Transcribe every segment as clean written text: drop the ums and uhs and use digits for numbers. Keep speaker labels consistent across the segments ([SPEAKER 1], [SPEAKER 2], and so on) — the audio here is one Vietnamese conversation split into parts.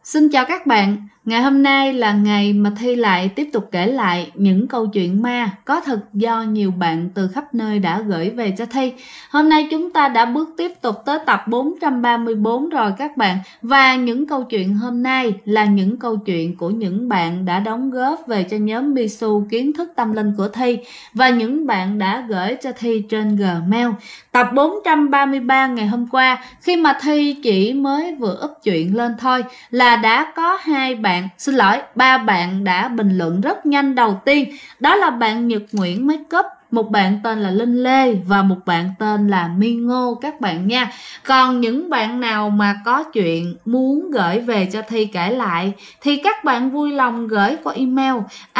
[SPEAKER 1] Xin chào các bạn, ngày hôm nay là ngày mà Thi lại tiếp tục kể lại những câu chuyện ma có thật do nhiều bạn từ khắp nơi đã gửi về cho Thi. Hôm nay chúng ta đã bước tiếp tục tới tập 434 rồi các bạn. Và những câu chuyện hôm nay là những câu chuyện của những bạn đã đóng góp về cho nhóm Bisu kiến thức tâm linh của Thi. Và những bạn đã gửi cho Thi trên Gmail. Tập 433 ngày hôm qua, khi mà Thi chỉ mới vừa up chuyện lên thôi là đã có ba bạn đã bình luận rất nhanh. Đầu tiên đó là bạn Nhật Nguyễn Makeup, một bạn tên là Linh Lê và một bạn tên là Mi Ngô các bạn nha. Còn những bạn nào mà có chuyện muốn gửi về cho Thi kể lại thì các bạn vui lòng gửi qua email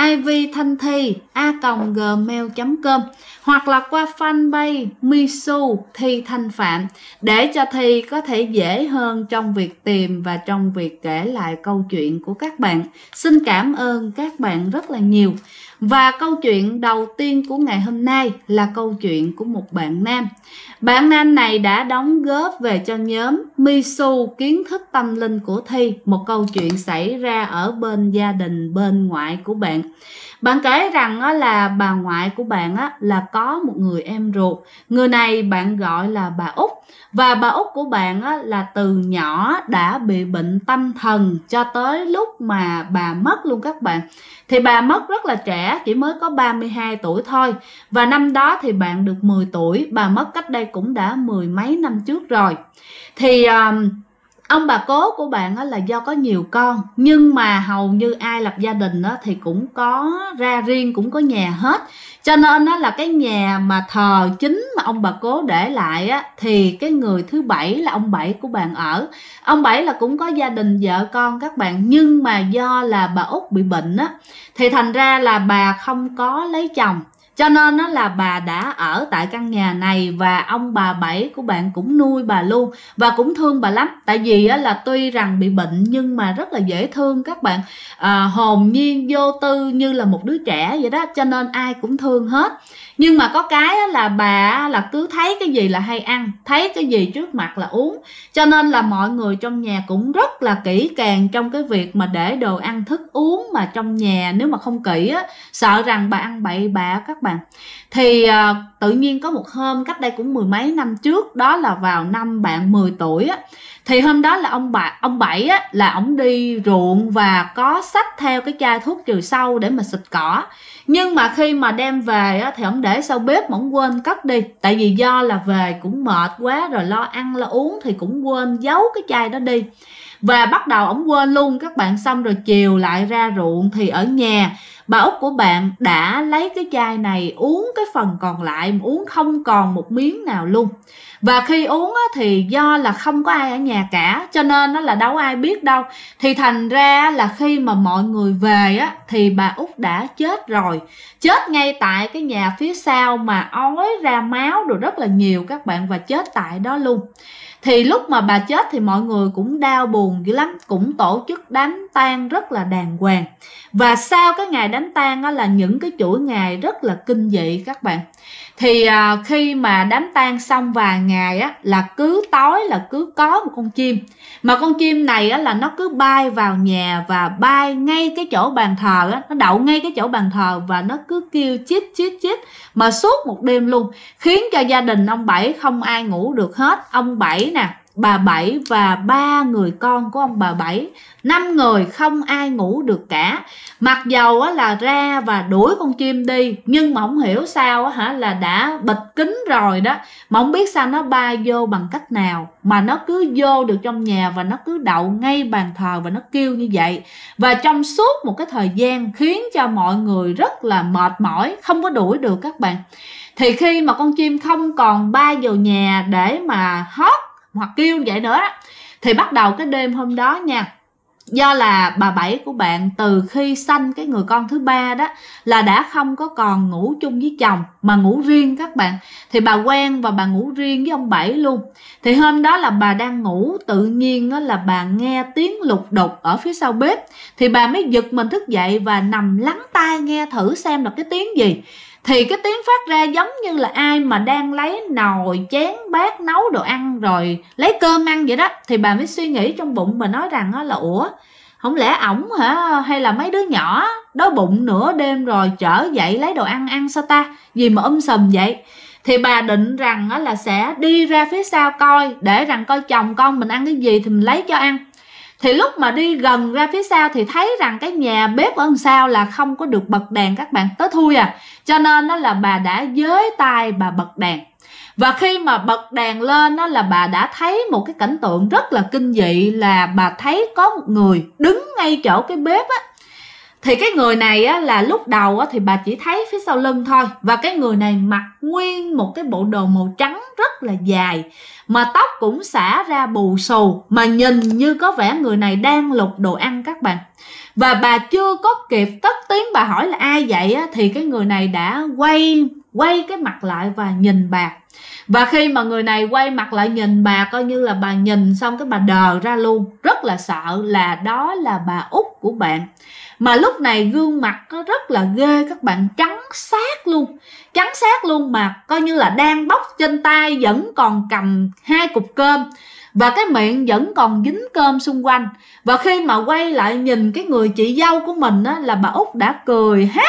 [SPEAKER 1] ivthanthi@gmail.com hoặc là qua fanpage Misu Thi Thanh Phạm để cho Thi có thể dễ hơn trong việc tìm và trong việc kể lại câu chuyện của các bạn. Xin cảm ơn các bạn rất là nhiều. Và câu chuyện đầu tiên của ngày hôm nay là câu chuyện của một bạn nam. Bạn nam này đã đóng góp về cho nhóm Misu kiến thức tâm linh của Thi một câu chuyện xảy ra ở bên gia đình bên ngoại của bạn. Bạn kể rằng là bà ngoại của bạn là có một người em ruột. Người này bạn gọi là bà Út. Và bà Út của bạn là từ nhỏ đã bị bệnh tâm thần cho tới lúc mà bà mất luôn các bạn. Thì bà mất rất là trẻ, chỉ mới có 32 tuổi thôi. Và năm đó thì bạn được 10 tuổi, bà mất cách đây cũng đã mười mấy năm trước rồi. Thì ông bà cố của bạn là do có nhiều con, nhưng mà hầu như ai lập gia đình thì cũng có ra riêng, cũng có nhà hết. Cho nên là cái nhà mà thờ chính mà ông bà cố để lại thì cái người thứ bảy là ông Bảy của bạn ở. Ông Bảy là cũng có gia đình vợ con các bạn, nhưng mà do là bà Út bị bệnh thì thành ra là bà không có lấy chồng. Cho nên là bà đã ở tại căn nhà này và ông bà Bảy của bạn cũng nuôi bà luôn và cũng thương bà lắm. Tại vì là tuy rằng bị bệnh nhưng mà rất là dễ thương các bạn, hồn nhiên vô tư như là một đứa trẻ vậy đó, cho nên ai cũng thương hết. Nhưng mà có cái là bà là cứ thấy cái gì là hay ăn, thấy cái gì trước mặt là uống. Cho nên là mọi người trong nhà cũng rất là kỹ càng trong cái việc mà để đồ ăn thức uống mà trong nhà nếu mà không kỹ sợ rằng bà ăn bậy bạ các bạn. Thì tự nhiên có một hôm cách đây cũng mười mấy năm trước, đó là vào năm bạn 10 tuổi thì hôm đó là ông Bảy là ổng đi ruộng và có xách theo cái chai thuốc trừ sâu để mà xịt cỏ. Nhưng mà khi mà đem về thì ổng để sau bếp mà ổng quên cất đi. Tại vì do là về cũng mệt quá rồi, lo ăn lo uống thì cũng quên giấu cái chai đó đi. Và bắt đầu ổng quên luôn các bạn. Xong rồi chiều lại ra ruộng thì ở nhà bà Út của bạn đã lấy cái chai này uống cái phần còn lại, uống không còn một miếng nào luôn. Và khi uống thì do là không có ai ở nhà cả, cho nên là đâu ai biết đâu. Thì thành ra là khi mà mọi người về thì bà Út đã chết rồi. Chết ngay tại cái nhà phía sau mà ói ra máu rồi rất là nhiều các bạn, và chết tại đó luôn. Thì lúc mà bà chết thì mọi người cũng đau buồn dữ lắm, cũng tổ chức đám tang rất là đàng hoàng. Và sau cái ngày đám tang là những cái chuỗi ngày rất là kinh dị các bạn. Thì khi mà đám tang xong vài ngày là cứ tối là cứ có một con chim. Mà con chim này là nó cứ bay vào nhà và bay ngay cái chỗ bàn thờ nó đậu ngay cái chỗ bàn thờ và nó cứ kêu chít chít chít mà suốt một đêm luôn, khiến cho gia đình ông Bảy không ai ngủ được hết. Ông Bảy nè, bà Bảy và 3 người con của ông bà Bảy, 5 người không ai ngủ được cả. Mặc dầu là ra và đuổi con chim đi, nhưng mà không hiểu sao là đã bịt kín rồi đó, mà không biết sao nó bay vô bằng cách nào mà nó cứ vô được trong nhà và nó cứ đậu ngay bàn thờ và nó kêu như vậy. Và trong suốt một cái thời gian khiến cho mọi người rất là mệt mỏi, không có đuổi được các bạn. Thì khi mà con chim không còn bay vào nhà để mà hót hoặc kêu vậy nữa thì bắt đầu cái đêm hôm đó nha, do là bà Bảy của bạn từ khi sanh cái người con thứ ba đó là đã không có còn ngủ chung với chồng mà ngủ riêng các bạn. Thì bà quen và bà ngủ riêng với ông Bảy luôn. Thì hôm đó là bà đang ngủ, tự nhiên là bà nghe tiếng lục đục ở phía sau bếp. Thì bà mới giật mình thức dậy và nằm lắng tai nghe thử xem là cái tiếng gì. Thì cái tiếng phát ra giống như là ai mà đang lấy nồi chén bát nấu đồ ăn rồi lấy cơm ăn vậy đó. Thì bà mới suy nghĩ trong bụng, bà nói rằng là ủa, không lẽ ổng hả, hay là mấy đứa nhỏ đói bụng nửa đêm rồi trở dậy lấy đồ ăn ăn sao ta, gì mà sùm vậy. Thì bà định rằng là sẽ đi ra phía sau coi, để rằng coi chồng con mình ăn cái gì thì mình lấy cho ăn. Thì lúc mà đi gần ra phía sau thì thấy rằng cái nhà bếp ở đằng sau là không có được bật đèn các bạn, tới thui à. Cho nên đó là bà đã giới tay bà bật đèn. Và khi mà bật đèn lên đó là bà đã thấy một cái cảnh tượng rất là kinh dị, là bà thấy có một người đứng ngay chỗ cái bếp á. Thì cái người này á, là lúc đầu á, thì bà chỉ thấy phía sau lưng thôi. Và cái người này mặc nguyên một cái bộ đồ màu trắng rất là dài, mà tóc cũng xả ra bù xù, mà nhìn như có vẻ người này đang lục đồ ăn các bạn. Và bà chưa có kịp cất tiếng bà hỏi là ai vậy á, thì cái người này đã quay cái mặt lại và nhìn bà. Và khi mà người này quay mặt lại nhìn bà, coi như là bà nhìn xong cái bà đờ ra luôn, rất là sợ là đó là bà út của bạn. Mà lúc này gương mặt nó rất là ghê các bạn, trắng xác luôn, mà coi như là đang bóc trên tay vẫn còn cầm 2 cục cơm, và cái miệng vẫn còn dính cơm xung quanh. Và khi mà quay lại nhìn cái người chị dâu của mình á, là bà út đã cười há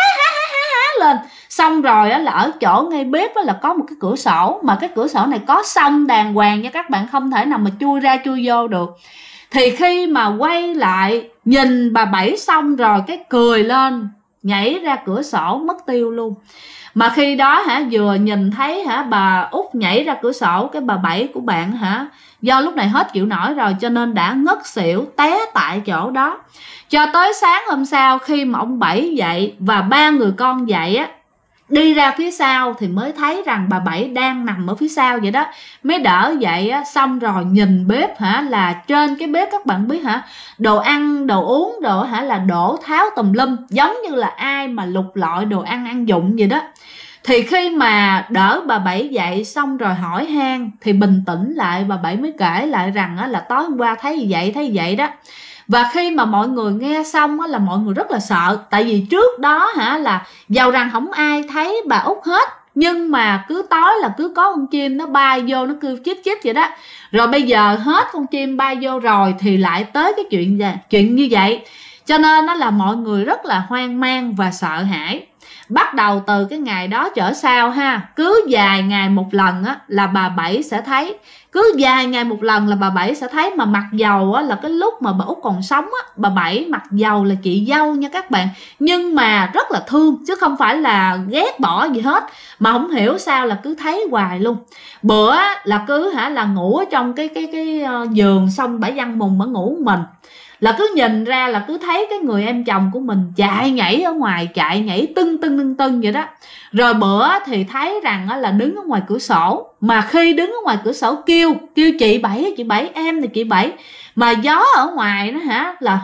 [SPEAKER 1] lên. Xong rồi á, là ở chỗ ngay bếp á, là có một cái cửa sổ, mà cái cửa sổ này có song đàng hoàng nha các bạn, không thể nào mà chui ra chui vô được. Thì khi mà quay lại nhìn bà Bảy xong rồi, cái cười lên nhảy ra cửa sổ mất tiêu luôn. Mà khi đó vừa nhìn thấy bà út nhảy ra cửa sổ, cái bà Bảy của bạn do lúc này hết chịu nổi rồi cho nên đã ngất xỉu té tại chỗ đó. Cho tới sáng hôm sau, khi mà ông Bảy dậy và 3 người con dậy á, đi ra phía sau thì mới thấy rằng bà Bảy đang nằm ở phía sau vậy đó. Mới đỡ dậy á, xong rồi nhìn bếp là trên cái bếp các bạn biết đồ ăn, đồ uống, đồ là đổ tháo tùm lum, giống như là ai mà lục lọi đồ ăn ăn dụng vậy đó. Thì khi mà đỡ bà Bảy dậy xong rồi hỏi han thì bình tĩnh lại, bà Bảy mới kể lại rằng là tối hôm qua thấy vậy đó. Và khi mà mọi người nghe xong là mọi người rất là sợ. Tại vì trước đó là dầu rằng không ai thấy bà út hết, nhưng mà cứ tối là cứ có con chim nó bay vô, nó kêu chít chít vậy đó. Rồi bây giờ hết con chim bay vô rồi thì lại tới cái chuyện như vậy. Cho nên là mọi người rất là hoang mang và sợ hãi. Bắt đầu từ cái ngày đó trở sau cứ vài ngày một lần là bà Bảy sẽ thấy. Cứ vài ngày một lần là bà Bảy sẽ thấy. Mà mặc dầu là cái lúc mà bà út còn sống bà Bảy mặc dầu là chị dâu nha các bạn, nhưng mà rất là thương, chứ không phải là ghét bỏ gì hết. Mà không hiểu sao là cứ thấy hoài luôn. Bữa là cứ là ngủ ở trong cái giường, xong bả văn mùng bả ngủ mình, là cứ nhìn ra là cứ thấy cái người em chồng của mình chạy nhảy ở ngoài, chạy nhảy tưng vậy đó. Rồi bữa thì thấy rằng là đứng ở ngoài cửa sổ, mà khi đứng ở ngoài cửa sổ kêu chị Bảy, em là chị Bảy, mà gió ở ngoài nó là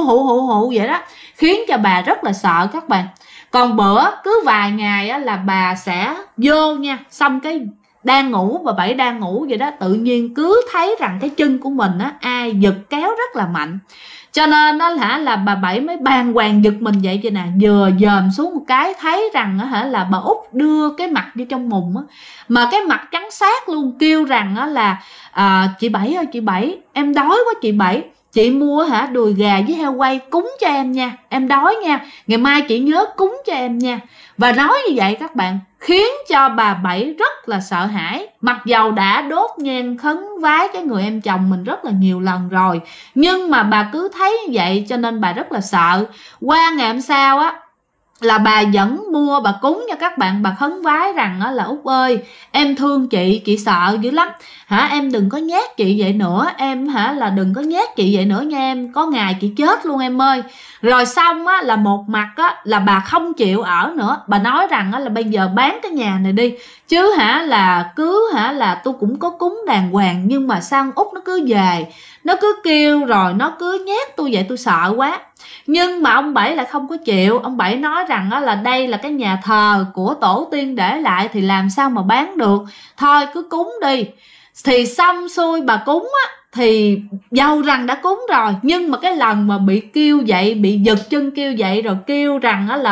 [SPEAKER 1] hụ vậy đó, khiến cho bà rất là sợ các bạn. Còn bữa cứ vài ngày là bà sẽ vô nha, xong cái đang ngủ, bà Bảy đang ngủ vậy đó, tự nhiên cứ thấy rằng cái chân của mình ai giật kéo rất là mạnh. Cho nên đó là bà Bảy mới bàng hoàng giật mình vậy chứ nè, vừa dòm xuống một cái thấy rằng là bà út đưa cái mặt vô trong mùng mà cái mặt trắng xác luôn, kêu rằng là chị Bảy ơi, chị Bảy, em đói quá chị Bảy, chị mua đùi gà với heo quay cúng cho em nha, em đói nha, ngày mai chị nhớ cúng cho em nha. Và nói như vậy các bạn, khiến cho bà Bảy rất là sợ hãi. Mặc dầu đã đốt nhang khấn vái cái người em chồng mình rất là nhiều lần rồi, nhưng mà bà cứ thấy như vậy cho nên bà rất là sợ. Qua ngày hôm sau là bà vẫn mua bà cúng cho các bạn, bà khấn vái rằng là út ơi, em thương chị sợ dữ lắm, em đừng có nhát chị vậy nữa, em là đừng có nhát chị vậy nữa nha em, có ngày chị chết luôn em ơi. Rồi xong là một mặt là bà không chịu ở nữa, bà nói rằng là bây giờ bán cái nhà này đi, chứ là cứ là tôi cũng có cúng đàng hoàng, nhưng mà sao út nó cứ về, nó cứ kêu rồi nó cứ nhát tôi vậy, tôi sợ quá. Nhưng mà ông Bảy lại không có chịu. Ông Bảy nói rằng là đây là cái nhà thờ của tổ tiên để lại, thì làm sao mà bán được, thôi cứ cúng đi. Thì xong xuôi bà cúng thì dâu rằng đã cúng rồi, nhưng mà cái lần mà bị kêu dậy, bị giật chân kêu dậy rồi kêu rằng là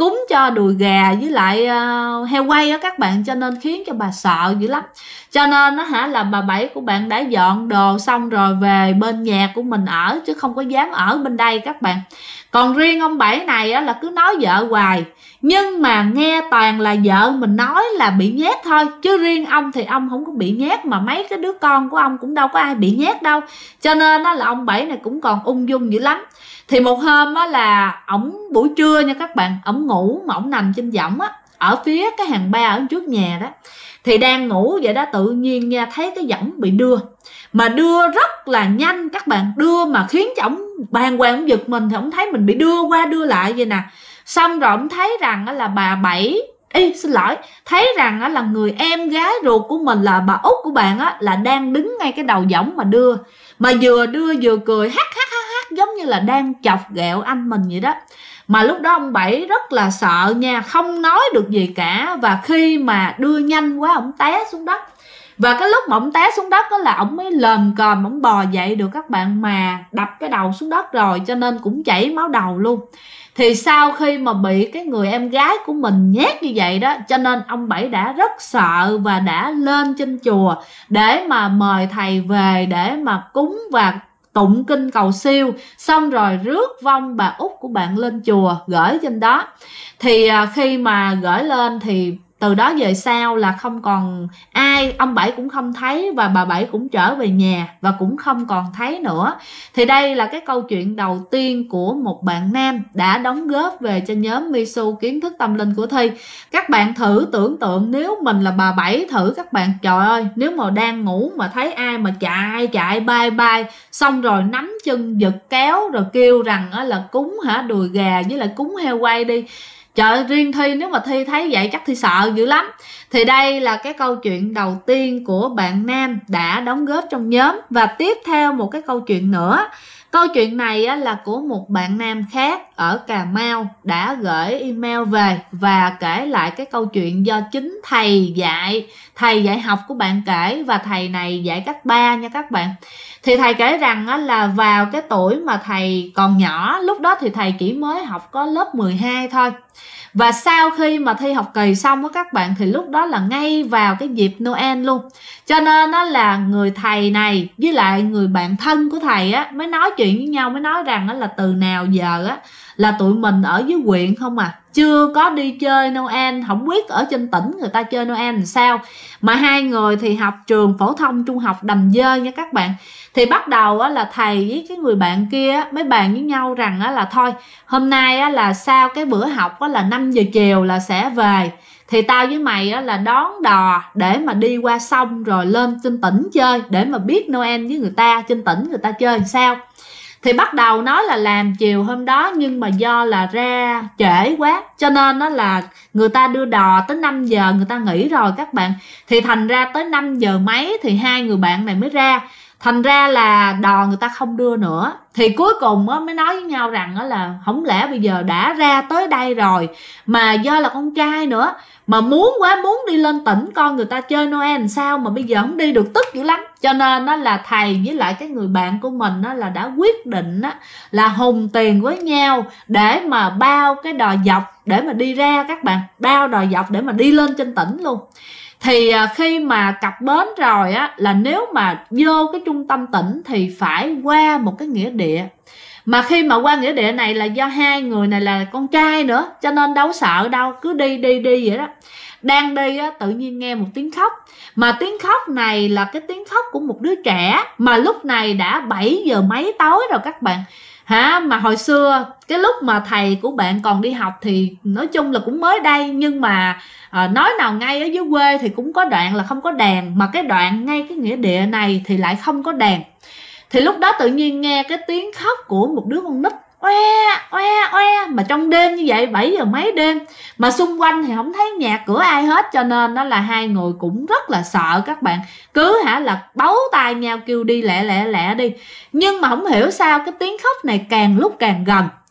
[SPEAKER 1] cúng cho đùi gà với lại heo quay á các bạn, cho nên khiến cho bà sợ dữ lắm. Cho nên nó là bà Bảy của bạn đã dọn đồ xong rồi về bên nhà của mình ở, chứ không có dám ở bên đây các bạn. Còn riêng ông Bảy này á, là cứ nói vợ hoài, nhưng mà nghe toàn là vợ mình nói là bị nhát thôi, chứ riêng ông thì ông không có bị nhát, mà mấy cái đứa con của ông cũng đâu có ai bị nhát đâu. Cho nên là ông Bảy này cũng còn ung dung dữ lắm. Thì một hôm á là ổng buổi trưa nha các bạn, ổng ngủ mà ổng nằm trên võng á, ở phía cái hàng ba ở trước nhà đó. Thì đang ngủ vậy đó, tự nhiên nha thấy cái võng bị đưa, mà đưa rất là nhanh các bạn, đưa mà khiến cho ổng bàng hoàng, ổng giật mình. Thì ổng thấy mình bị đưa qua đưa lại vậy nè. Xong rồi ổng thấy rằng là bà Bảy, thấy rằng là người em gái ruột của mình là bà út của bạn á, là đang đứng ngay cái đầu võng mà đưa, mà vừa đưa vừa cười hắc giống như là đang chọc ghẹo anh mình vậy đó. Mà lúc đó ông Bảy rất là sợ nha, không nói được gì cả. Và khi mà đưa nhanh quá ổng té xuống đất. Và cái lúc mà ổng té xuống đất đó là ổng mới lờm còm, ổng bò dậy được các bạn, mà đập cái đầu xuống đất rồi, cho nên cũng chảy máu đầu luôn. Thì sau khi mà bị cái người em gái của mình nhát như vậy đó, cho nên ông Bảy đã rất sợ và đã lên trên chùa để mà mời thầy về để mà cúng và tụng kinh cầu siêu. Xong rồi rước vong bà út của bạn lên chùa gửi trên đó. Thì khi mà gửi lên thì từ đó về sau là không còn ai, ông Bảy cũng không thấy, và bà Bảy cũng trở về nhà và cũng không còn thấy nữa. Thì đây là cái câu chuyện đầu tiên của một bạn nam đã đóng góp về cho nhóm Misu kiến thức tâm linh của Thi. Các bạn thử tưởng tượng nếu mình là bà Bảy thử các bạn, trời ơi, nếu mà đang ngủ mà thấy ai mà chạy bay xong rồi nắm chân giật kéo rồi kêu rằng là cúng đùi gà với lại cúng heo quay đi. Trời, riêng Thi nếu mà Thi thấy vậy chắc Thi sợ dữ lắm. Thì đây là cái câu chuyện đầu tiên của bạn nam đã đóng góp trong nhóm. Và tiếp theo một cái câu chuyện nữa. Câu chuyện này là của một bạn nam khác ở Cà Mau đã gửi email về và kể lại cái câu chuyện do chính thầy dạy học của bạn kể. Và thầy này dạy cấp 3 nha các bạn. Thì thầy kể rằng là vào cái tuổi mà thầy còn nhỏ, lúc đó thì thầy chỉ mới học có lớp 12 thôi. Và sau khi mà thi học kỳ xong á các bạn, thì lúc đó là ngay vào cái dịp Noel luôn. Cho nên đó là người thầy này với lại người bạn thân của thầy á mới nói chuyện với nhau, mới nói rằng là từ nào giờ á là tụi mình ở dưới huyện không à, chưa có đi chơi Noel, không biết ở trên tỉnh người ta chơi Noel làm sao. Mà hai người thì học trường phổ thông trung học Đầm Dơi nha các bạn. Thì bắt đầu là thầy với cái người bạn kia mới bàn với nhau rằng là thôi hôm nay là sau cái bữa học là 5 giờ chiều là sẽ về, thì tao với mày là đón đò để mà đi qua sông rồi lên trên tỉnh chơi, để mà biết Noel với người ta trên tỉnh người ta chơi làm sao. Thì bắt đầu nói là làm chiều hôm đó, nhưng mà do là ra trễ quá cho nên đó là người ta đưa đò tới 5 giờ người ta nghỉ rồi các bạn. Thì thành ra tới 5 giờ mấy thì hai người bạn này mới ra. Thành ra là đò người ta không đưa nữa. Thì cuối cùng mới nói với nhau rằng là không lẽ bây giờ đã ra tới đây rồi, mà do là con trai nữa, mà muốn đi lên tỉnh con người ta chơi Noel làm sao mà bây giờ không đi được, tức dữ lắm. Cho nên đó là thầy với lại cái người bạn của mình là đã quyết định là hùng tiền với nhau để mà bao cái đò dọc để mà đi ra các bạn, bao đò dọc để mà đi lên trên tỉnh luôn. Thì khi mà cập bến rồi là nếu mà vô cái trung tâm tỉnh thì phải qua một cái nghĩa địa. Mà khi mà qua nghĩa địa này là do hai người này là con trai nữa, cho nên đâu sợ đâu, cứ đi vậy đó. Đang đi tự nhiên nghe một tiếng khóc. Mà tiếng khóc này là cái tiếng khóc của một đứa trẻ, mà lúc này đã 7 giờ mấy tối rồi các bạn. Mà hồi xưa cái lúc mà thầy của bạn còn đi học thì nói chung là cũng mới đây, nhưng mà nói nào ngay ở dưới quê thì cũng có đoạn là không có đèn, mà cái đoạn ngay cái nghĩa địa này thì lại không có đèn. Thì lúc đó tự nhiên nghe cái tiếng khóc của một đứa con nít oe mà trong đêm như vậy, 7 giờ mấy đêm, mà xung quanh thì không thấy nhà cửa ai hết, cho nên đó là hai người cũng rất là sợ các bạn. Cứ là bấu tay nhau kêu đi lẹ đi. Nhưng mà không hiểu sao cái tiếng khóc này càng lúc càng gần.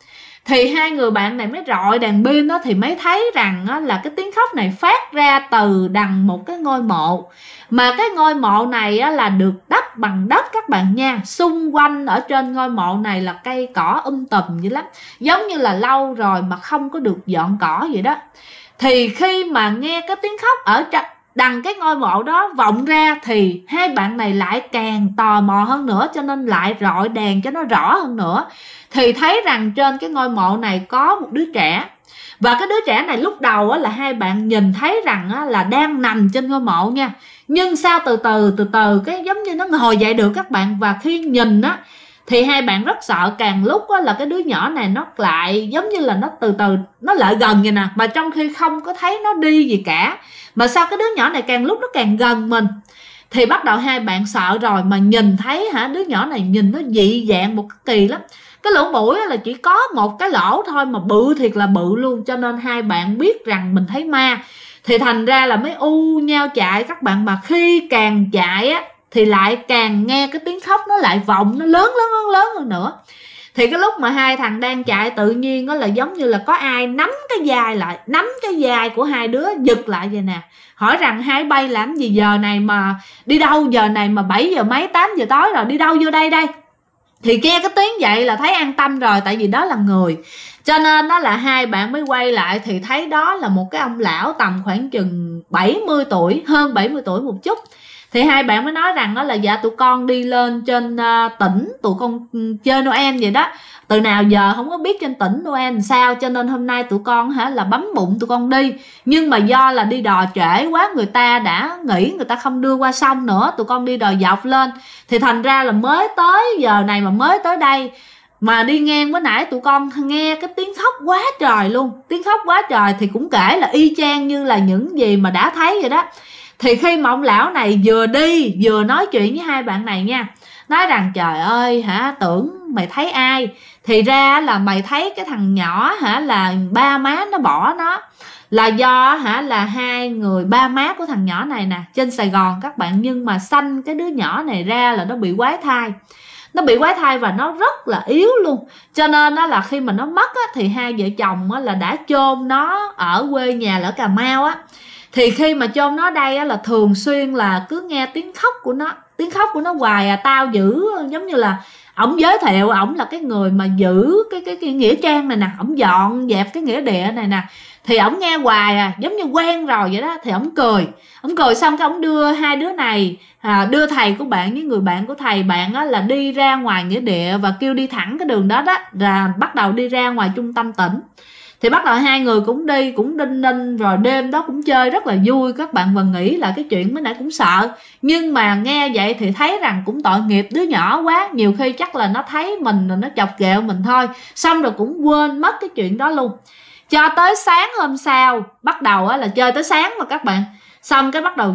[SPEAKER 1] Thì hai người bạn này mới rọi đèn pin đó, thì mới thấy rằng á, là cái tiếng khóc này phát ra từ đằng một cái ngôi mộ. Mà cái ngôi mộ này á, là được đắp bằng đất các bạn nha. Xung quanh ở trên ngôi mộ này là cây cỏ tùm dữ lắm, giống như là lâu rồi mà không có được dọn cỏ vậy đó. Thì khi mà nghe cái tiếng khóc ở đằng cái ngôi mộ đó vọng ra, thì hai bạn này lại càng tò mò hơn nữa, cho nên lại rọi đèn cho nó rõ hơn nữa. Thì thấy rằng trên cái ngôi mộ này có một đứa trẻ. Và cái đứa trẻ này lúc đầu là hai bạn nhìn thấy rằng là đang nằm trên ngôi mộ nha. Nhưng sao từ từ cái giống như nó ngồi dậy được các bạn. Và khi nhìn á thì hai bạn rất sợ, càng lúc là cái đứa nhỏ này nó lại giống như là nó từ từ nó lại gần vậy nè, mà trong khi không có thấy nó đi gì cả, mà sao cái đứa nhỏ này càng lúc nó càng gần mình. Thì bắt đầu hai bạn sợ rồi, mà nhìn thấy đứa nhỏ này nhìn nó dị dạng một cái kỳ lắm. Cái lỗ mũi là chỉ có một cái lỗ thôi mà bự thiệt là bự luôn, cho nên hai bạn biết rằng mình thấy ma. Thì thành ra là mới nhau chạy các bạn. Mà khi càng chạy á thì lại càng nghe cái tiếng khóc nó lại vọng, nó lớn hơn nữa. Thì cái lúc mà hai thằng đang chạy, tự nhiên đó là giống như là có ai nắm cái vai lại, nắm cái vai của hai đứa giật lại vậy nè, hỏi rằng hai bay làm gì giờ này mà đi đâu, giờ này mà 7 giờ mấy 8 giờ tối rồi, đi đâu vô đây đây. Thì nghe cái tiếng vậy là thấy an tâm rồi, tại vì đó là người. Cho nên đó là hai bạn mới quay lại, thì thấy đó là một cái ông lão tầm khoảng chừng 70 tuổi, hơn 70 tuổi một chút. Thì hai bạn mới nói rằng đó là dạ tụi con đi lên trên tỉnh, tụi con chơi Noel vậy đó. Từ nào giờ không có biết trên tỉnh Noel làm sao, cho nên hôm nay tụi con là bấm bụng tụi con đi. Nhưng mà do là đi đò trễ quá, người ta đã nghĩ người ta không đưa qua sông nữa, tụi con đi đò dọc lên. Thì thành ra là mới tới giờ này mà mới tới đây. Mà đi ngang bữa nãy tụi con nghe cái tiếng khóc quá trời luôn. Tiếng khóc quá trời thì cũng kể là y chang như là những gì mà đã thấy vậy đó. Thì khi mà ông lão này vừa đi vừa nói chuyện với hai bạn này nha, nói rằng trời ơi tưởng mày thấy ai, thì ra là mày thấy cái thằng nhỏ là ba má nó bỏ nó. Là do là hai người ba má của thằng nhỏ này nè trên Sài Gòn các bạn, nhưng mà sanh cái đứa nhỏ này ra là nó bị quái thai. Nó bị quái thai và nó rất là yếu luôn. Cho nên đó là khi mà nó mất thì hai vợ chồng là đã chôn nó ở quê nhà là ở Cà Mau á. Thì khi mà chôn nó đây là thường xuyên là cứ nghe tiếng khóc của nó. Tiếng khóc của nó hoài tao giữ, giống như là ổng giới thiệu ổng là cái người mà giữ cái nghĩa trang này nè, ổng dọn dẹp cái nghĩa địa này nè. Thì ổng nghe hoài giống như quen rồi vậy đó. Thì ổng cười xong cái ổng đưa hai đứa này, đưa thầy của bạn với người bạn của thầy bạn là đi ra ngoài nghĩa địa, và kêu đi thẳng cái đường đó đó, là bắt đầu đi ra ngoài trung tâm tỉnh. Thì bắt đầu hai người cũng đi, cũng đinh ninh, rồi đêm đó cũng chơi rất là vui các bạn. Và nghĩ là cái chuyện mới nãy cũng sợ, nhưng mà nghe vậy thì thấy rằng cũng tội nghiệp đứa nhỏ quá. Nhiều khi chắc là nó thấy mình rồi nó chọc ghẹo mình thôi, xong rồi cũng quên mất cái chuyện đó luôn. Cho tới sáng hôm sau, bắt đầu là chơi tới sáng mà các bạn. Xong cái bắt đầu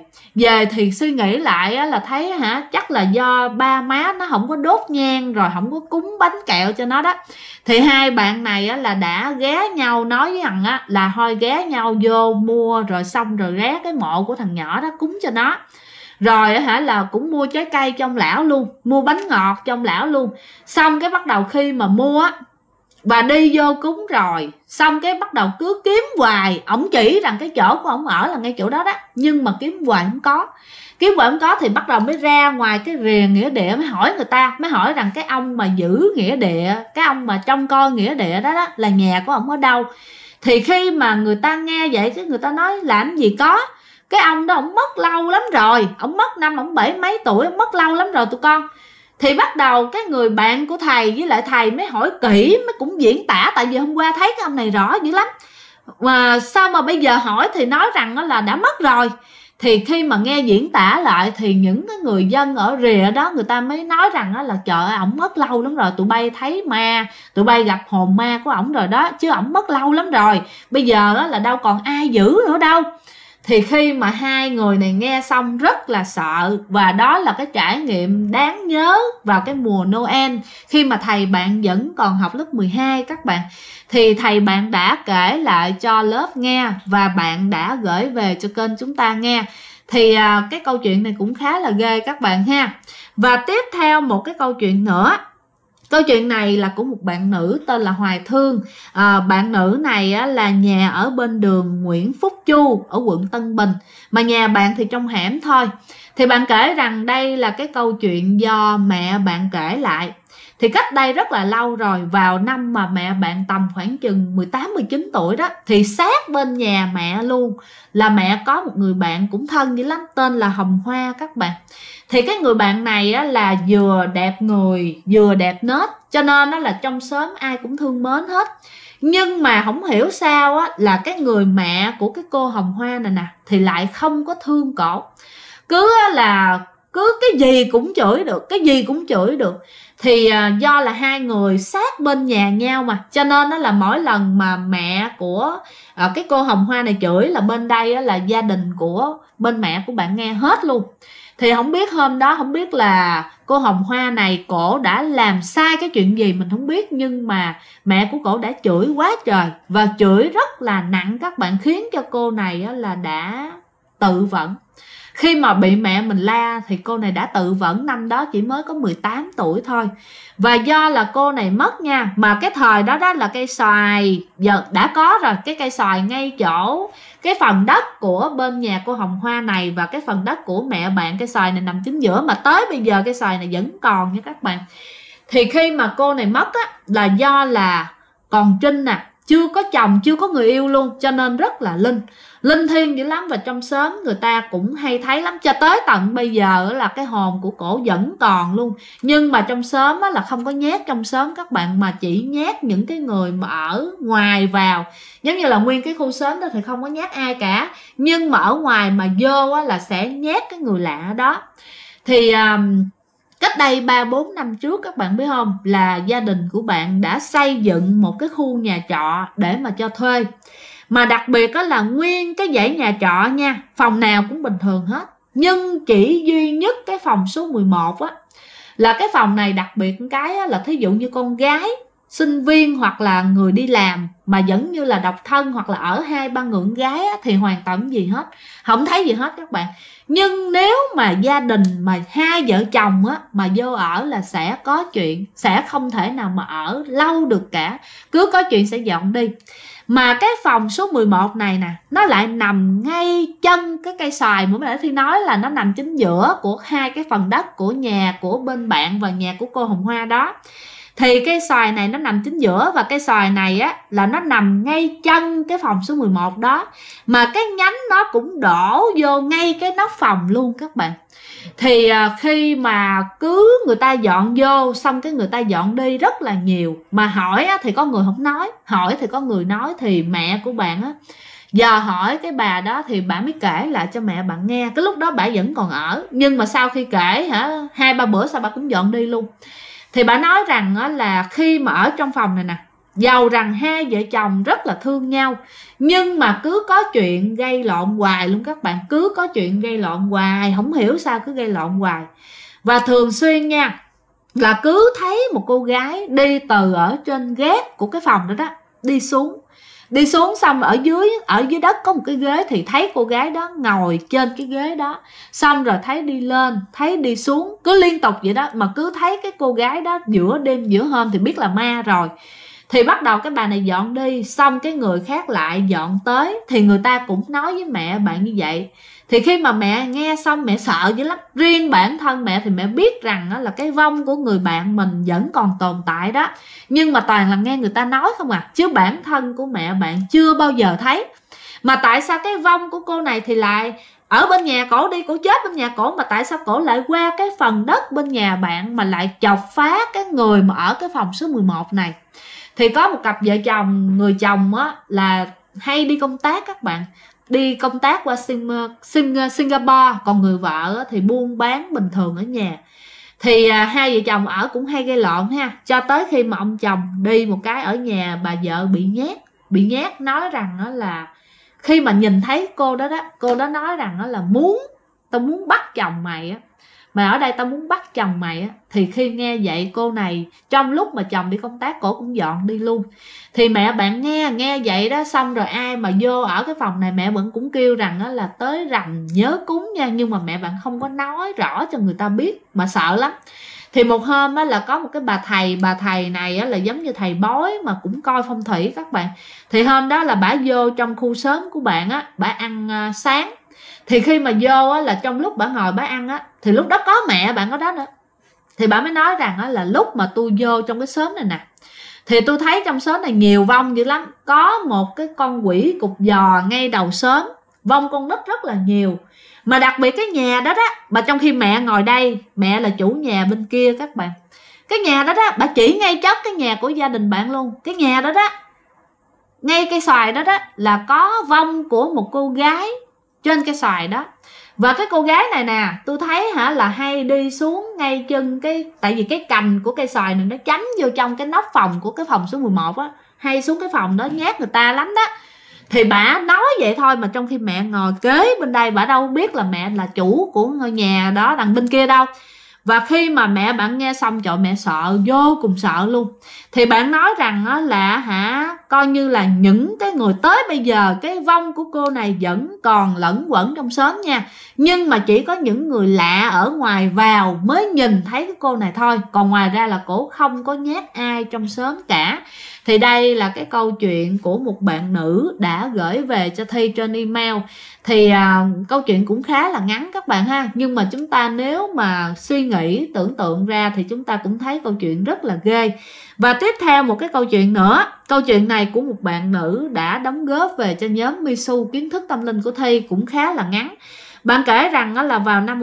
[SPEAKER 1] về thì suy nghĩ lại là thấy chắc là do ba má nó không có đốt nhang, rồi không có cúng bánh kẹo cho nó đó. Thì hai bạn này là đã ghé nhau nói với thằng là thôi ghé nhau vô mua, rồi xong rồi ghé cái mộ của thằng nhỏ đó cúng cho nó. Rồi là cũng mua trái cây cho ông lão luôn, mua bánh ngọt cho ông lão luôn. Xong cái bắt đầu khi mà mua và đi vô cúng rồi, xong cái bắt đầu cứ kiếm hoài. Ổng chỉ rằng cái chỗ của ổng ở là ngay chỗ đó đó, nhưng mà kiếm hoài không có. Thì bắt đầu mới ra ngoài cái rìa nghĩa địa, mới hỏi người ta, mới hỏi rằng cái ông mà giữ nghĩa địa, cái ông mà trông coi nghĩa địa đó đó là nhà của ổng ở đâu. Thì khi mà người ta nghe vậy, cái người ta nói làm gì có, cái ông đó ổng mất lâu lắm rồi, ổng mất năm ổng 70 mấy tuổi, ổng mất lâu lắm rồi tụi con. Thì bắt đầu cái người bạn của thầy với lại thầy mới hỏi kỹ, mới cũng diễn tả, tại vì hôm qua thấy cái ông này rõ dữ lắm, mà sao mà bây giờ hỏi thì nói rằng là đã mất rồi. Thì khi mà nghe diễn tả lại thì những cái người dân ở rìa đó, người ta mới nói rằng là trời ơi, ổng mất lâu lắm rồi, tụi bay thấy ma, tụi bay gặp hồn ma của ổng rồi đó, chứ ổng mất lâu lắm rồi, bây giờ là đâu còn ai giữ nữa đâu. Thì khi mà hai người này nghe xong rất là sợ, và đó là cái trải nghiệm đáng nhớ vào cái mùa Noel, khi mà thầy bạn vẫn còn học lớp 12 các bạn. Thì thầy bạn đã kể lại cho lớp nghe, và bạn đã gửi về cho kênh chúng ta nghe. Thì cái câu chuyện này cũng khá là ghê các bạn ha. Và tiếp theo một cái câu chuyện nữa. Câu chuyện này là của một bạn nữ tên là Hoài Thương. Bạn nữ này á, là nhà ở bên đường Nguyễn Phúc Chu ở quận Tân Bình, mà nhà bạn thì trong hẻm thôi. Thì bạn kể rằng đây là cái câu chuyện do mẹ bạn kể lại. Thì cách đây rất là lâu rồi, vào năm mà mẹ bạn tầm khoảng chừng 18-19 tuổi đó, thì sát bên nhà mẹ luôn là mẹ có một người bạn cũng thân dữ lắm, tên là Hồng Hoa các bạn. Thì cái người bạn này á, là vừa đẹp người vừa đẹp nết, cho nên nó là trong xóm ai cũng thương mến hết. Nhưng mà không hiểu sao á, là cái người mẹ của cái cô Hồng Hoa này nè thì lại không có thương cổ. Cứ cái gì cũng chửi được, cái gì cũng chửi được. Thì do là hai người sát bên nhà nhau mà, cho nên đó là mỗi lần mà mẹ của cái cô Hồng Hoa này chửi là bên đây là gia đình của bên mẹ của bạn nghe hết luôn. Thì không biết hôm đó, không biết là cô Hồng Hoa này cổ đã làm sai cái chuyện gì mình không biết, nhưng mà mẹ của cổ đã chửi quá trời và chửi rất là nặng các bạn, khiến cho cô này là đã tự vẫn. Khi mà bị mẹ mình la thì cô này đã tự vẫn, năm đó chỉ mới có 18 tuổi thôi. Và do là cô này mất nha, mà cái thời đó đó là cây xoài giờ đã có rồi, cái cây xoài ngay chỗ cái phần đất của bên nhà cô Hồng Hoa này và cái phần đất của mẹ bạn, cây xoài này nằm chính giữa, mà tới bây giờ cây xoài này vẫn còn nha các bạn. Thì khi mà cô này mất á, là do là còn trinh nè, chưa có chồng, chưa có người yêu luôn, cho nên rất là linh thiêng dữ lắm. Và trong xóm người ta cũng hay thấy lắm, cho tới tận bây giờ là cái hồn của cổ vẫn còn luôn. Nhưng mà trong xóm là không có nhét trong xóm các bạn, mà chỉ nhét những cái người mà ở ngoài vào. Giống như là nguyên cái khu xóm đó thì không có nhét ai cả, nhưng mà ở ngoài mà vô là sẽ nhét cái người lạ đó. Thì cách đây 3-4 năm trước các bạn biết không, là gia đình của bạn đã xây dựng một cái khu nhà trọ để mà cho thuê. Mà đặc biệt đó là nguyên cái dãy nhà trọ nha, phòng nào cũng bình thường hết, nhưng chỉ duy nhất cái phòng số 11 á, là cái phòng này đặc biệt cái là thí dụ như con gái, sinh viên hoặc là người đi làm mà vẫn như là độc thân hoặc là ở 2-3 người con gái á, thì hoàn toàn gì hết, không thấy gì hết các bạn. Nhưng nếu mà gia đình mà hai vợ chồng á mà vô ở là sẽ có chuyện, sẽ không thể nào mà ở lâu được cả, cứ có chuyện sẽ dọn đi. Mà cái phòng số 11 này nè, nó lại nằm ngay chân cái cây xoài mà nãy Thi nói là nó nằm chính giữa của hai cái phần đất của nhà của bên bạn và nhà của cô Hồng Hoa đó. Thì cây xoài này nó nằm chính giữa, và cây xoài này á là nó nằm ngay chân cái phòng số 11 đó, mà cái nhánh nó cũng đổ vô ngay cái nóc phòng luôn các bạn. Thì khi mà cứ người ta dọn vô xong cái người ta dọn đi rất là nhiều, mà hỏi á, thì có người không nói, hỏi thì có người nói. Thì mẹ của bạn á, giờ hỏi cái bà đó thì bà mới kể lại cho mẹ bạn nghe. Cái lúc đó bà vẫn còn ở, nhưng mà sau khi kể 2-3 bữa sau bà cũng dọn đi luôn. Thì bà nói rằng là khi mà ở trong phòng này nè, dầu rằng hai vợ chồng rất là thương nhau, nhưng mà cứ có chuyện gây lộn hoài luôn các bạn. Cứ có chuyện gây lộn hoài, không hiểu sao cứ gây lộn hoài. Và thường xuyên nha, là cứ thấy một cô gái đi từ ở trên gác của cái phòng đó đó, đi xuống xong ở dưới đất có một cái ghế, thì thấy cô gái đó ngồi trên cái ghế đó, xong rồi thấy đi lên, thấy đi xuống, cứ liên tục vậy đó. Mà cứ thấy cái cô gái đó giữa đêm giữa hôm thì biết là ma rồi. Thì bắt đầu cái bà này dọn đi, xong cái người khác lại dọn tới, thì người ta cũng nói với mẹ bạn như vậy. Thì khi mà mẹ nghe xong mẹ sợ dữ lắm. Riêng bản thân mẹ thì mẹ biết rằng là cái vong của người bạn mình vẫn còn tồn tại đó, nhưng mà toàn là nghe người ta nói không à, chứ bản thân của mẹ bạn chưa bao giờ thấy. Mà tại sao cái vong của cô này thì lại ở bên nhà cổ đi, cổ chết bên nhà cổ, mà tại sao cổ lại qua cái phần đất bên nhà bạn mà lại chọc phá cái người mà ở cái phòng số 11 này? Thì có một cặp vợ chồng, người chồng á là hay đi công tác các bạn, đi công tác qua Singapore, còn người vợ thì buôn bán bình thường ở nhà. Thì hai vợ chồng ở cũng hay gây lộn ha, cho tới khi mà ông chồng đi một cái ở nhà bà vợ bị nhát, nói rằng đó là khi mà nhìn thấy cô đó nói rằng đó là tao muốn bắt chồng mày á, mà ở đây tao muốn bắt chồng mày á. Thì khi nghe vậy, cô này trong lúc mà chồng đi công tác cổ cũng dọn đi luôn. Thì mẹ bạn nghe vậy đó, xong rồi ai mà vô ở cái phòng này mẹ vẫn cũng kêu rằng đó là tới rằm nhớ cúng nha, nhưng mà mẹ bạn không có nói rõ cho người ta biết mà sợ lắm. Thì một hôm á, là có một cái bà thầy này á, là giống như thầy bói mà cũng coi phong thủy các bạn. Thì hôm đó là bả vô trong khu xóm của bạn á, bả ăn sáng. Thì khi mà vô á, là trong lúc bả ngồi bả ăn á, thì lúc đó có mẹ bạn ở đó nữa. Thì bả mới nói rằng á, là lúc mà tôi vô trong cái xóm này nè, thì tôi thấy trong xóm này nhiều vong dữ lắm. Có một cái con quỷ cục giò ngay đầu xóm, vong con nít rất là nhiều. Mà đặc biệt cái nhà đó đó, mà trong khi mẹ ngồi đây, mẹ là chủ nhà bên kia các bạn, cái nhà đó đó, bà chỉ ngay trước cái nhà của gia đình bạn luôn. Cái nhà đó đó, ngay cây xoài đó đó, là có vong của một cô gái trên cây xoài đó. Và cái cô gái này nè, tôi thấy hả, là hay đi xuống ngay chân cái, tại vì cái cành của cây xoài này nó chấm vô trong cái nóc phòng của cái phòng số 11 á, hay xuống cái phòng đó nhát người ta lắm đó. Thì bà nói vậy thôi, mà trong khi mẹ ngồi kế bên đây, bà đâu biết là mẹ là chủ của ngôi nhà đó đằng bên kia đâu. Và khi mà mẹ bạn nghe xong, trời, mẹ sợ, vô cùng sợ luôn. Thì bạn nói rằng là coi như là những cái người tới bây giờ, cái vong của cô này vẫn còn lẫn quẩn trong xóm nha. Nhưng mà chỉ có những người lạ ở ngoài vào mới nhìn thấy cái cô này thôi. Còn ngoài ra là cổ không có nhát ai trong xóm cả. Thì đây là cái câu chuyện của một bạn nữ đã gửi về cho Thi trên email. Thì câu chuyện cũng khá là ngắn các bạn ha. Nhưng mà chúng ta nếu mà suy nghĩ, tưởng tượng ra thì chúng ta cũng thấy câu chuyện rất là ghê. Và tiếp theo một cái câu chuyện nữa. Câu chuyện này của một bạn nữ đã đóng góp về cho nhóm Misu kiến thức tâm linh của Thi, cũng khá là ngắn. Bạn kể rằng là vào năm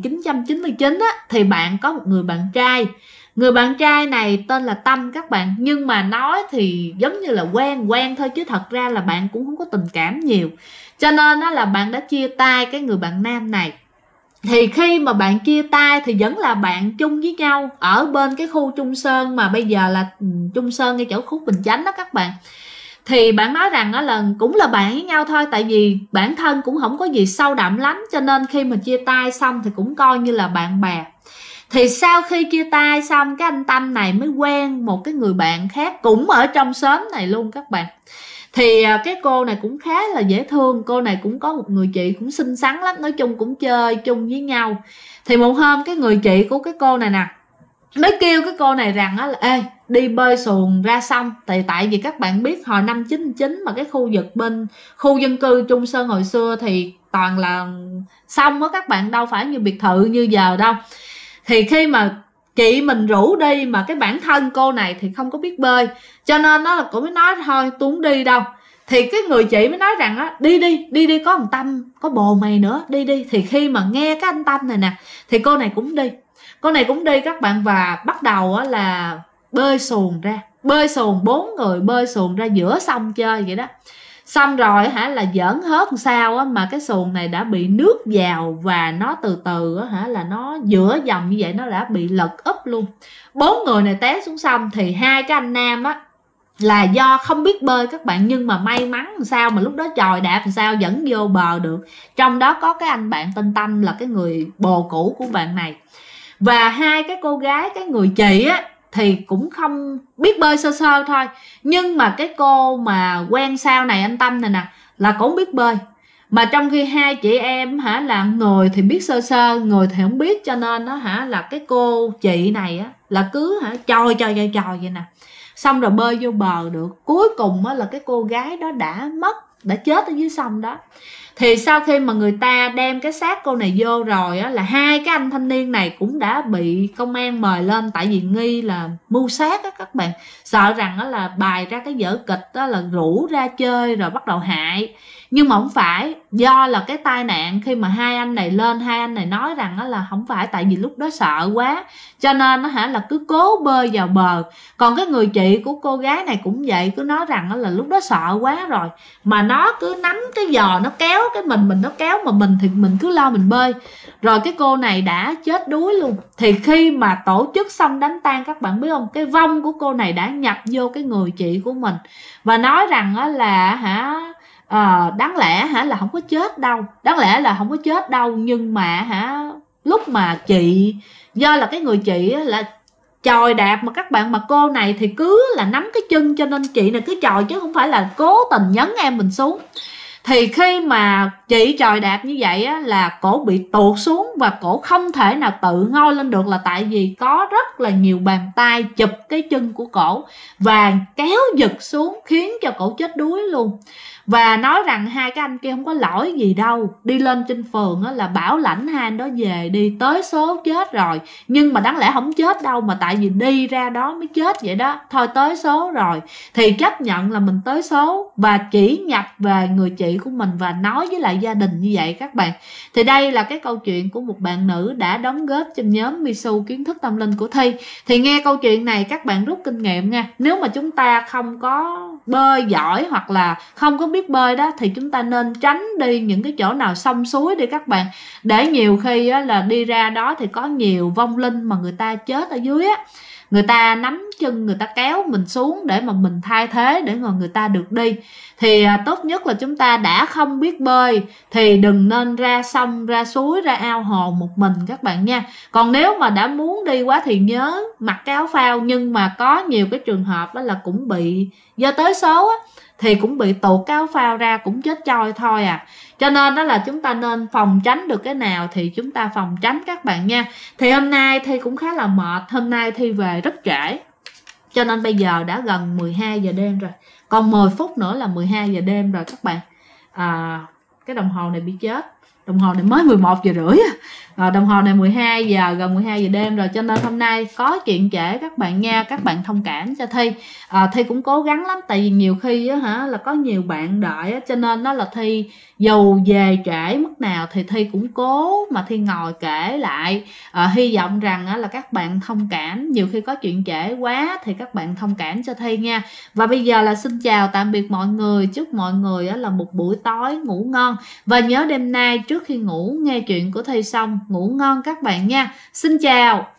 [SPEAKER 1] 1999 thì bạn có một người bạn trai. Người bạn trai này tên là Tâm các bạn. Nhưng mà nói thì giống như là quen thôi, chứ thật ra là bạn cũng không có tình cảm nhiều. Cho nên là bạn đã chia tay cái người bạn nam này. Thì khi mà bạn chia tay thì vẫn là bạn chung với nhau ở bên cái khu Trung Sơn, mà bây giờ là Trung Sơn ngay chỗ khúc Bình Chánh đó các bạn. Thì bạn nói rằng là cũng là bạn với nhau thôi, tại vì bản thân cũng không có gì sâu đậm lắm, cho nên khi mà chia tay xong thì cũng coi như là bạn bè. Thì sau khi chia tay xong, cái anh Tâm này mới quen một cái người bạn khác cũng ở trong xóm này luôn các bạn. Thì cái cô này cũng khá là dễ thương. Cô này cũng có một người chị cũng xinh xắn lắm, nói chung cũng chơi chung với nhau. Thì một hôm cái người chị của cái cô này nè mới kêu cái cô này rằng là ê, đi bơi xuồng ra sông. Tại vì các bạn biết hồi năm 99 mà cái khu vực bên khu dân cư Trung Sơn hồi xưa thì toàn là sông á các bạn, đâu phải như biệt thự như giờ đâu. Thì khi mà chị mình rủ đi mà cái bản thân cô này thì không có biết bơi, cho nên nó là cô mới nói thôi tôi không đi đâu. Thì cái người chị mới nói rằng á, đi có thằng Tâm, có bồ mày nữa, đi. Thì khi mà nghe cái anh Tâm này nè thì cô này cũng đi. Cô này cũng đi các bạn, và bắt đầu á là bơi xuồng ra. Bơi xuồng 4 người bơi xuồng ra giữa sông chơi vậy đó. Xong rồi là giỡn hết sao á, mà cái xuồng này đã bị nước vào và nó từ từ là nó giữa dòng như vậy nó đã bị lật úp luôn. 4 người này té xuống sông. Thì hai cái anh nam á là do không biết bơi các bạn, nhưng mà may mắn làm sao mà lúc đó chòi đạp làm sao vẫn vô bờ được. Trong đó có cái anh bạn tên Tâm là cái người bồ cũ của bạn này. Và hai cái cô gái, cái người chị á thì cũng không biết bơi sơ sơ thôi. Nhưng mà cái cô mà quen sau này, anh Tâm này nè, là cũng biết bơi. Mà trong khi hai chị em là người thì biết sơ sơ, người thì không biết, cho nên là cái cô chị này là cứ choi vậy nè. Xong rồi bơi vô bờ được. Cuối cùng là cái cô gái đó đã mất, đã chết ở dưới sông đó. Thì sau khi mà người ta đem cái xác cô này vô rồi là hai cái anh thanh niên này cũng đã bị công an mời lên, tại vì nghi là mưu sát các bạn. Sợ rằng là bài ra cái vở kịch là rủ ra chơi rồi bắt đầu hại. Nhưng mà không phải, do là cái tai nạn khi mà hai anh này lên, hai anh này nói rằng là không phải, tại vì lúc đó sợ quá cho nên là cứ cố bơi vào bờ. Còn cái người chị của cô gái này cũng vậy, cứ nói rằng là lúc đó sợ quá rồi, mà nó cứ nắm cái giò nó kéo cái mình nó kéo, mà mình thì mình cứ lo mình bơi. Rồi cái cô này đã chết đuối luôn. Thì khi mà tổ chức xong đám tang, các bạn biết không, cái vong của cô này đã nhập vô cái người chị của mình và nói rằng là đáng lẽ là không có chết đâu, nhưng mà lúc mà chị, do là cái người chị là chòi đạp mà các bạn, mà cô này thì cứ là nắm cái chân, cho nên chị này cứ chòi chứ không phải là cố tình nhấn em mình xuống. Thì khi mà chị chòi đạp như vậy á, là cổ bị tuột xuống và cổ không thể nào tự ngoi lên được, là tại vì có rất là nhiều bàn tay chụp cái chân của cổ và kéo giật xuống khiến cho cổ chết đuối luôn. Và nói rằng hai cái anh kia không có lỗi gì đâu, đi lên trên phường á, là bảo lãnh hai anh đó về đi, tới số chết rồi. Nhưng mà đáng lẽ không chết đâu, mà tại vì đi ra đó mới chết vậy đó. Thôi tới số rồi thì chấp nhận là mình tới số và chỉ nhập về người chị của mình và nói với lại gia đình như vậy các bạn. Thì đây là cái câu chuyện của một bạn nữ đã đóng góp trong nhóm Misu Kiến Thức Tâm Linh của Thi. Thì nghe câu chuyện này các bạn rút kinh nghiệm nha. Nếu mà chúng ta không có bơi giỏi hoặc là không có biết bơi đó, thì chúng ta nên tránh đi những cái chỗ nào sông suối đi các bạn. Để nhiều khi á, là đi ra đó thì có nhiều vong linh mà người ta chết ở dưới á, người ta nắm chân, người ta kéo mình xuống để mà mình thay thế để mà người ta được đi. Thì tốt nhất là chúng ta đã không biết bơi thì đừng nên ra sông, ra suối, ra ao hồ một mình các bạn nha. Còn nếu mà đã muốn đi quá thì nhớ mặc cái áo phao. Nhưng mà có nhiều cái trường hợp đó là cũng bị, do tới số á, thì cũng bị tuột cái áo phao ra, cũng chết trôi thôi à. Cho nên đó là chúng ta nên phòng tránh được cái nào thì chúng ta phòng tránh các bạn nha. Thì hôm nay Thi cũng khá là mệt, hôm nay Thi về rất trễ, cho nên bây giờ đã gần 12 giờ đêm rồi, còn 10 phút nữa là 12 giờ đêm rồi các bạn. Cái đồng hồ này bị chết, đồng hồ này mới 11 giờ rưỡi, đồng hồ này 12 giờ, gần 12 giờ đêm rồi. Cho nên hôm nay có chuyện trễ các bạn nha, các bạn thông cảm cho Thi. Thi cũng cố gắng lắm, tại vì nhiều khi á, là có nhiều bạn đợi á, cho nên đó là Thi dù về trễ mức nào thì Thi cũng cố mà Thi ngồi kể lại. Hy vọng rằng là các bạn thông cảm, nhiều khi có chuyện trễ quá thì các bạn thông cảm cho Thi nha. Và bây giờ là xin chào tạm biệt mọi người, chúc mọi người là một buổi tối ngủ ngon. Và nhớ đêm nay trước khi ngủ nghe chuyện của Thi xong ngủ ngon các bạn nha. Xin chào.